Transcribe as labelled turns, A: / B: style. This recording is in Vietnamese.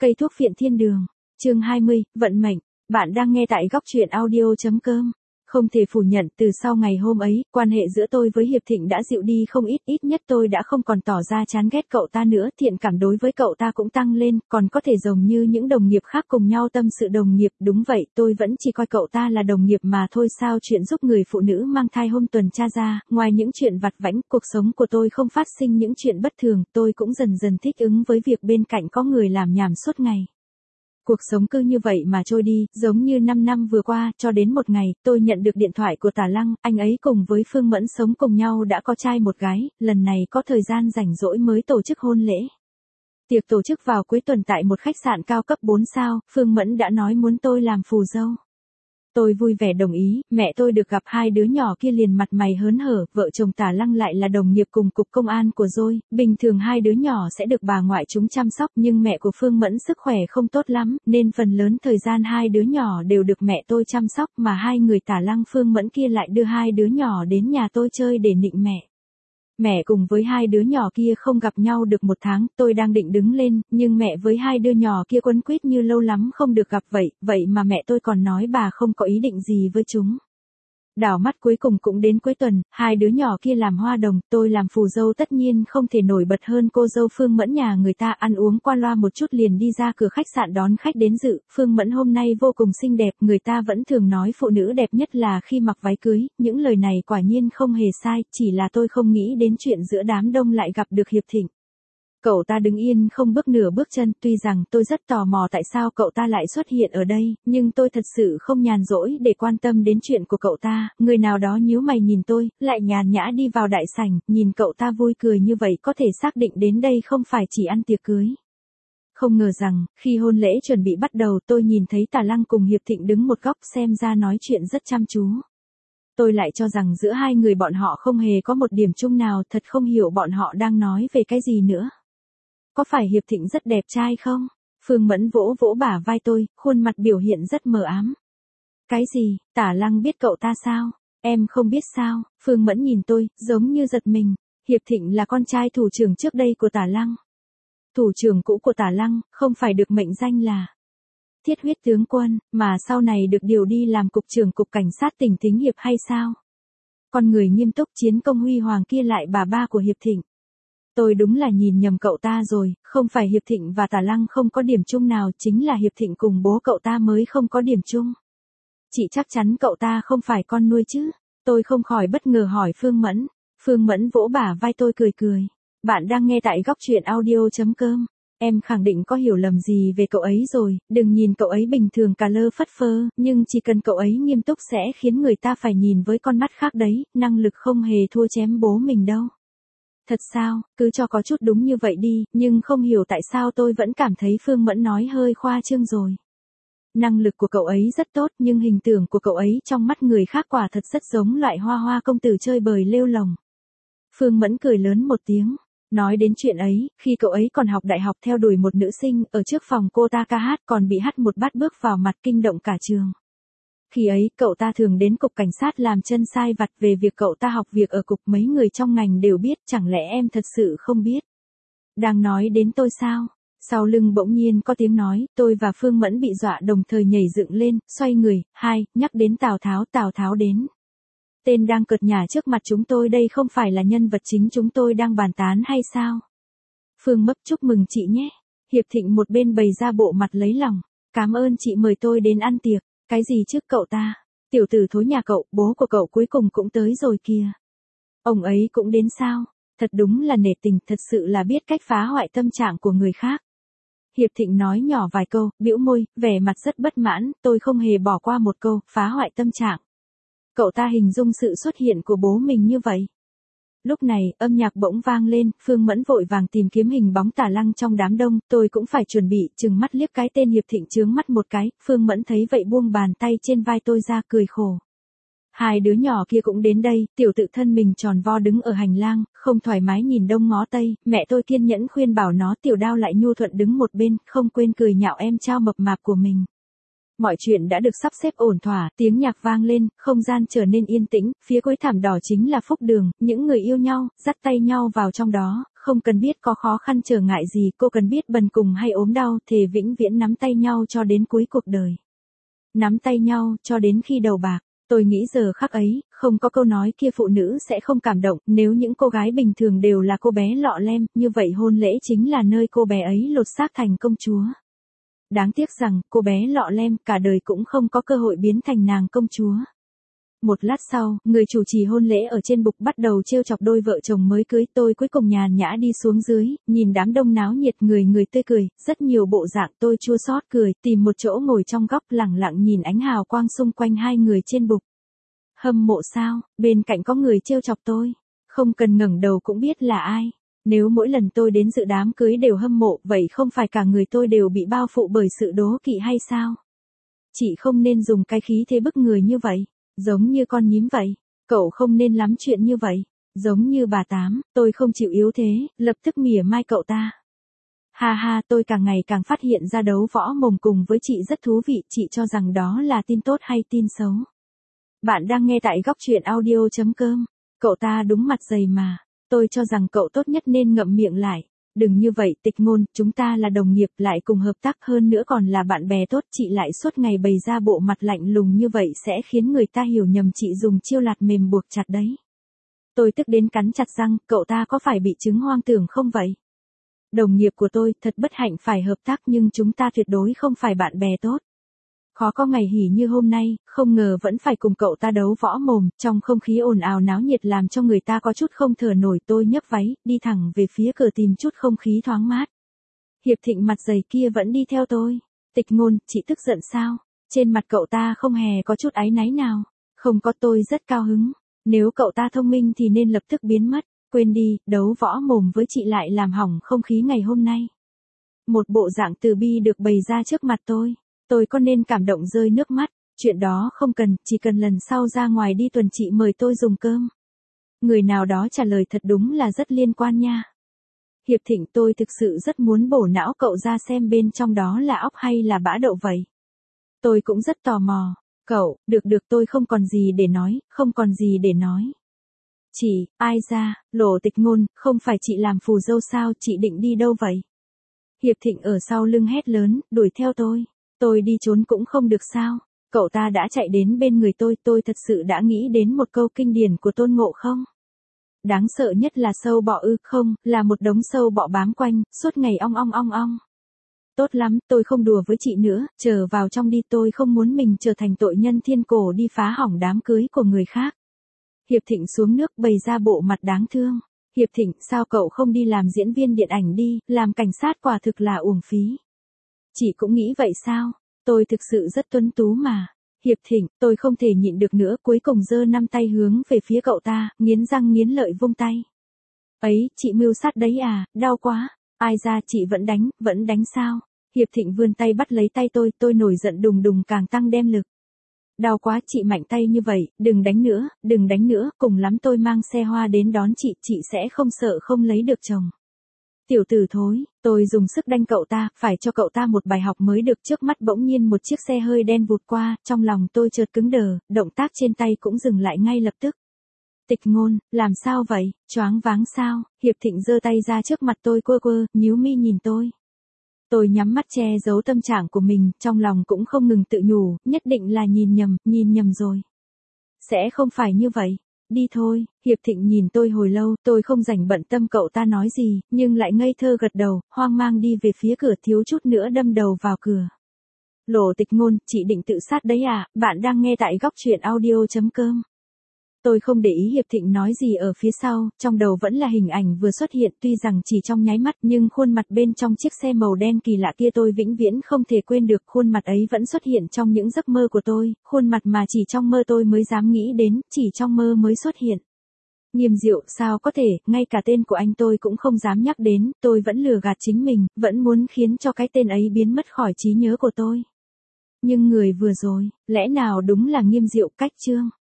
A: Cây thuốc phiện thiên đường. Chương 20, vận mệnh. Bạn đang nghe tại góc truyện audio.com. Không thể phủ nhận, từ sau ngày hôm ấy, quan hệ giữa tôi với Hiệp Thịnh đã dịu đi không ít, ít nhất tôi đã không còn tỏ ra chán ghét cậu ta nữa, thiện cảm đối với cậu ta cũng tăng lên, còn có thể giống như những đồng nghiệp khác cùng nhau tâm sự đồng nghiệp, đúng vậy, tôi vẫn chỉ coi cậu ta là đồng nghiệp mà thôi. Sao chuyện giúp người phụ nữ mang thai hôm tuần tra ra, ngoài những chuyện vặt vãnh, cuộc sống của tôi không phát sinh những chuyện bất thường, tôi cũng dần dần thích ứng với việc bên cạnh có người làm nhảm suốt ngày. Cuộc sống cứ như vậy mà trôi đi, giống như 5 năm vừa qua, cho đến một ngày, tôi nhận được điện thoại của Tả Lăng, anh ấy cùng với Phương Mẫn sống cùng nhau đã có trai một gái, lần này có thời gian rảnh rỗi mới tổ chức hôn lễ. Tiệc tổ chức vào cuối tuần tại một khách sạn cao cấp 4 sao, Phương Mẫn đã nói muốn tôi làm phù dâu. Tôi vui vẻ đồng ý, mẹ tôi được gặp hai đứa nhỏ kia liền mặt mày hớn hở, vợ chồng Tả Lăng lại là đồng nghiệp cùng cục công an của Dôi, bình thường hai đứa nhỏ sẽ được bà ngoại chúng chăm sóc nhưng mẹ của Phương Mẫn sức khỏe không tốt lắm, nên phần lớn thời gian hai đứa nhỏ đều được mẹ tôi chăm sóc mà hai người Tả Lăng Phương Mẫn kia lại đưa hai đứa nhỏ đến nhà tôi chơi để nịnh mẹ. Mẹ cùng với hai đứa nhỏ kia không gặp nhau được 1 tháng, tôi đang định đứng lên, nhưng mẹ với hai đứa nhỏ kia quấn quýt như lâu lắm không được gặp vậy mà mẹ tôi còn nói bà không có ý định gì với chúng. Đảo mắt cuối cùng cũng đến cuối tuần, hai đứa nhỏ kia làm hoa đồng, tôi làm phù dâu tất nhiên không thể nổi bật hơn cô dâu Phương Mẫn. Nhà người ta ăn uống qua loa một chút liền đi ra cửa khách sạn đón khách đến dự. Phương Mẫn hôm nay vô cùng xinh đẹp, người ta vẫn thường nói phụ nữ đẹp nhất là khi mặc váy cưới, những lời này quả nhiên không hề sai, chỉ là tôi không nghĩ đến chuyện giữa đám đông lại gặp được Hiệp Thịnh. Cậu ta đứng yên không bước nửa bước chân, tuy rằng tôi rất tò mò tại sao cậu ta lại xuất hiện ở đây, nhưng tôi thật sự không nhàn rỗi để quan tâm đến chuyện của cậu ta. Người nào đó nhíu mày nhìn tôi, lại nhàn nhã đi vào đại sảnh, nhìn cậu ta vui cười như vậy có thể xác định đến đây không phải chỉ ăn tiệc cưới. Không ngờ rằng, khi hôn lễ chuẩn bị bắt đầu tôi nhìn thấy Tả Lăng cùng Hiệp Thịnh đứng một góc xem ra nói chuyện rất chăm chú. Tôi lại cho rằng giữa hai người bọn họ không hề có một điểm chung nào, thật không hiểu bọn họ đang nói về cái gì nữa. Có phải Hiệp Thịnh rất đẹp trai không? Phương Mẫn vỗ vỗ bả vai tôi, khuôn mặt biểu hiện rất mờ ám. Cái gì, Tả Lăng biết cậu ta sao? Em không biết sao? Phương Mẫn nhìn tôi, giống như giật mình. Hiệp Thịnh là con trai thủ trưởng trước đây của Tả Lăng. Thủ trưởng cũ của Tả Lăng, không phải được mệnh danh là Thiết Huyết tướng quân, mà sau này được điều đi làm cục trưởng cục cảnh sát tỉnh Thính Hiệp hay sao? Con người nghiêm túc chiến công huy hoàng kia lại bà ba của Hiệp Thịnh. Tôi đúng là nhìn nhầm cậu ta rồi, không phải Hiệp Thịnh và Tả Lăng không có điểm chung nào, chính là Hiệp Thịnh cùng bố cậu ta mới không có điểm chung. Chị chắc chắn cậu ta không phải con nuôi chứ? Tôi không khỏi bất ngờ hỏi Phương Mẫn. Phương Mẫn vỗ bả vai tôi cười cười. Bạn đang nghe tại góc truyện audio.com. Em khẳng định có hiểu lầm gì về cậu ấy rồi, đừng nhìn cậu ấy bình thường cà lơ phất phơ, nhưng chỉ cần cậu ấy nghiêm túc sẽ khiến người ta phải nhìn với con mắt khác đấy, năng lực không hề thua chém bố mình đâu. Thật sao, cứ cho có chút đúng như vậy đi, nhưng không hiểu tại sao tôi vẫn cảm thấy Phương Mẫn nói hơi khoa trương rồi. Năng lực của cậu ấy rất tốt nhưng hình tượng của cậu ấy trong mắt người khác quả thật rất giống loại hoa hoa công tử chơi bời lêu lồng. Phương Mẫn cười lớn một tiếng. Nói đến chuyện ấy, khi cậu ấy còn học đại học theo đuổi một nữ sinh, ở trước phòng cô ta ca hát còn bị hắt một bát bước vào mặt kinh động cả trường. Khi ấy, cậu ta thường đến cục cảnh sát làm chân sai vặt, về việc cậu ta học việc ở cục mấy người trong ngành đều biết, chẳng lẽ em thật sự không biết? Đang nói đến tôi sao? Sau lưng bỗng nhiên có tiếng nói, tôi và Phương Mẫn bị dọa đồng thời nhảy dựng lên, xoay người, nhắc đến Tào Tháo đến. Tên đang cợt nhả trước mặt chúng tôi đây không phải là nhân vật chính chúng tôi đang bàn tán hay sao? Phương Mấp chúc mừng chị nhé. Hiệp Thịnh một bên bày ra bộ mặt lấy lòng. Cảm ơn chị mời tôi đến ăn tiệc. Cái gì trước cậu ta? Tiểu tử thối nhà cậu, bố của cậu cuối cùng cũng tới rồi kìa. Ông ấy cũng đến sao? Thật đúng là nể tình, thật sự là biết cách phá hoại tâm trạng của người khác. Hiệp Thịnh nói nhỏ vài câu, bĩu môi, vẻ mặt rất bất mãn, tôi không hề bỏ qua một câu, phá hoại tâm trạng. Cậu ta hình dung sự xuất hiện của bố mình như vậy. Lúc này, âm nhạc bỗng vang lên, Phương Mẫn vội vàng tìm kiếm hình bóng Tả Lăng trong đám đông, tôi cũng phải chuẩn bị, chừng mắt liếc cái tên Hiệp Thịnh chướng mắt một cái, Phương Mẫn thấy vậy buông bàn tay trên vai tôi ra cười khổ. Hai đứa nhỏ kia cũng đến đây, tiểu tự thân mình tròn vo đứng ở hành lang, không thoải mái nhìn đông ngó tây, mẹ tôi kiên nhẫn khuyên bảo nó, tiểu đao lại nhu thuận đứng một bên, không quên cười nhạo em trao mập mạp của mình. Mọi chuyện đã được sắp xếp ổn thỏa, tiếng nhạc vang lên, không gian trở nên yên tĩnh, phía cuối thảm đỏ chính là phúc đường, những người yêu nhau, dắt tay nhau vào trong đó, không cần biết có khó khăn trở ngại gì, cô cần biết bần cùng hay ốm đau, thề vĩnh viễn nắm tay nhau cho đến cuối cuộc đời. Nắm tay nhau cho đến khi đầu bạc. Tôi nghĩ giờ khắc ấy, không có câu nói kia phụ nữ sẽ không cảm động, nếu những cô gái bình thường đều là cô bé lọ lem, như vậy hôn lễ chính là nơi cô bé ấy lột xác thành công chúa. Đáng tiếc rằng, cô bé lọ lem cả đời cũng không có cơ hội biến thành nàng công chúa. Một lát sau, người chủ trì hôn lễ ở trên bục bắt đầu trêu chọc đôi vợ chồng mới cưới. Tôi cuối cùng nhàn nhã đi xuống dưới, nhìn đám đông náo nhiệt, người người tươi cười, rất nhiều bộ dạng. Tôi chua xót cười, tìm một chỗ ngồi trong góc lẳng lặng nhìn ánh hào quang xung quanh hai người trên bục. Hâm mộ sao? Bên cạnh có người trêu chọc tôi. Không cần ngẩng đầu cũng biết là ai. Nếu mỗi lần tôi đến dự đám cưới đều hâm mộ, vậy không phải cả người tôi đều bị bao phủ bởi sự đố kỵ hay sao? Chị không nên dùng cái khí thế bức người như vậy. Giống như con nhím vậy, cậu không nên lắm chuyện như vậy, giống như bà Tám, tôi không chịu yếu thế, lập tức mỉa mai cậu ta. Ha ha, tôi càng ngày càng phát hiện ra đấu võ mồm cùng với chị rất thú vị, chị cho rằng đó là tin tốt hay tin xấu. Bạn đang nghe tại góc truyện audio.com, cậu ta đúng mặt dày mà, tôi cho rằng cậu tốt nhất nên ngậm miệng lại. Đừng như vậy Tịch Ngôn, chúng ta là đồng nghiệp lại cùng hợp tác hơn nữa còn là bạn bè tốt, chị lại suốt ngày bày ra bộ mặt lạnh lùng như vậy sẽ khiến người ta hiểu nhầm chị dùng chiêu lạt mềm buộc chặt đấy. Tôi tức đến cắn chặt răng, cậu ta có phải bị chứng hoang tưởng không vậy? Đồng nghiệp của tôi, thật bất hạnh phải hợp tác nhưng chúng ta tuyệt đối không phải bạn bè tốt. Khó có ngày hỉ như hôm nay, không ngờ vẫn phải cùng cậu ta đấu võ mồm, trong không khí ồn ào náo nhiệt làm cho người ta có chút không thở nổi. Tôi nhấc váy, đi thẳng về phía cửa tìm chút không khí thoáng mát. Hiệp Thịnh mặt dày kia vẫn đi theo tôi. Tịch Ngôn, chị tức giận sao? Trên mặt cậu ta không hề có chút áy náy nào. Không có, tôi rất cao hứng. Nếu cậu ta thông minh thì nên lập tức biến mất. Quên đi, đấu võ mồm với chị lại làm hỏng không khí ngày hôm nay. Một bộ dạng từ bi được bày ra trước mặt tôi. Tôi có nên cảm động rơi nước mắt, chuyện đó không cần, chỉ cần lần sau ra ngoài đi tuần chị mời tôi dùng cơm. Người nào đó trả lời thật đúng là rất liên quan nha. Hiệp Thịnh, tôi thực sự rất muốn bổ não cậu ra xem bên trong đó là óc hay là bã đậu vậy. Tôi cũng rất tò mò. Cậu, được tôi không còn gì để nói, không còn gì để nói. Chị, ai ra, Lộ Tịch Ngôn, không phải chị làm phù dâu sao, chị định đi đâu vậy? Hiệp Thịnh ở sau lưng hét lớn, đuổi theo tôi. Tôi đi trốn cũng không được sao? Cậu ta đã chạy đến bên người tôi thật sự đã nghĩ đến một câu kinh điển của Tôn Ngộ Không. Đáng sợ nhất là sâu bọ ư, không, là một đống sâu bọ bám quanh, suốt ngày ong ong ong ong. Tốt lắm, tôi không đùa với chị nữa, trở vào trong đi, tôi không muốn mình trở thành tội nhân thiên cổ đi phá hỏng đám cưới của người khác. Hiệp Thịnh xuống nước bày ra bộ mặt đáng thương. Hiệp Thịnh, sao cậu không đi làm diễn viên điện ảnh đi, làm cảnh sát quả thực là uổng phí. Chị cũng nghĩ vậy sao? Tôi thực sự rất tuấn tú mà. Hiệp Thịnh, tôi không thể nhịn được nữa, cuối cùng giơ 5 tay hướng về phía cậu ta, nghiến răng nghiến lợi vung tay. Ấy, chị mưu sát đấy à, đau quá. Ai ra, chị vẫn đánh sao? Hiệp Thịnh vươn tay bắt lấy tay tôi nổi giận đùng đùng càng tăng đem lực. Đau quá, chị mạnh tay như vậy, đừng đánh nữa, cùng lắm tôi mang xe hoa đến đón chị sẽ không sợ không lấy được chồng. Tiểu tử thối, tôi dùng sức đanh cậu ta, phải cho cậu ta một bài học mới được. Trước mắt bỗng nhiên một chiếc xe hơi đen vụt qua, trong lòng tôi chợt cứng đờ, động tác trên tay cũng dừng lại ngay lập tức. Tịch Ngôn, làm sao vậy, choáng váng sao? Hiệp Thịnh giơ tay ra trước mặt tôi quơ, nhíu mi nhìn tôi. Tôi nhắm mắt che giấu tâm trạng của mình, trong lòng cũng không ngừng tự nhủ, nhất định là nhìn nhầm rồi. Sẽ không phải như vậy. Đi thôi. Hiệp Thịnh nhìn tôi hồi lâu, tôi không rảnh bận tâm cậu ta nói gì, nhưng lại ngây thơ gật đầu, hoang mang đi về phía cửa, thiếu chút nữa đâm đầu vào cửa. Lộ Tịch Ngôn, chị định tự sát đấy à? Bạn đang nghe tại góc truyện audio.com. Tôi không để ý Hiệp Thịnh nói gì ở phía sau, trong đầu vẫn là hình ảnh vừa xuất hiện, tuy rằng chỉ trong nháy mắt nhưng khuôn mặt bên trong chiếc xe màu đen kỳ lạ kia tôi vĩnh viễn không thể quên được. Khuôn mặt ấy vẫn xuất hiện trong những giấc mơ của tôi, khuôn mặt mà chỉ trong mơ tôi mới dám nghĩ đến, chỉ trong mơ mới xuất hiện. Nghiêm Diệu, sao có thể, ngay cả tên của anh tôi cũng không dám nhắc đến, tôi vẫn lừa gạt chính mình, vẫn muốn khiến cho cái tên ấy biến mất khỏi trí nhớ của tôi. Nhưng người vừa rồi, lẽ nào đúng là Nghiêm Diệu? Cách chương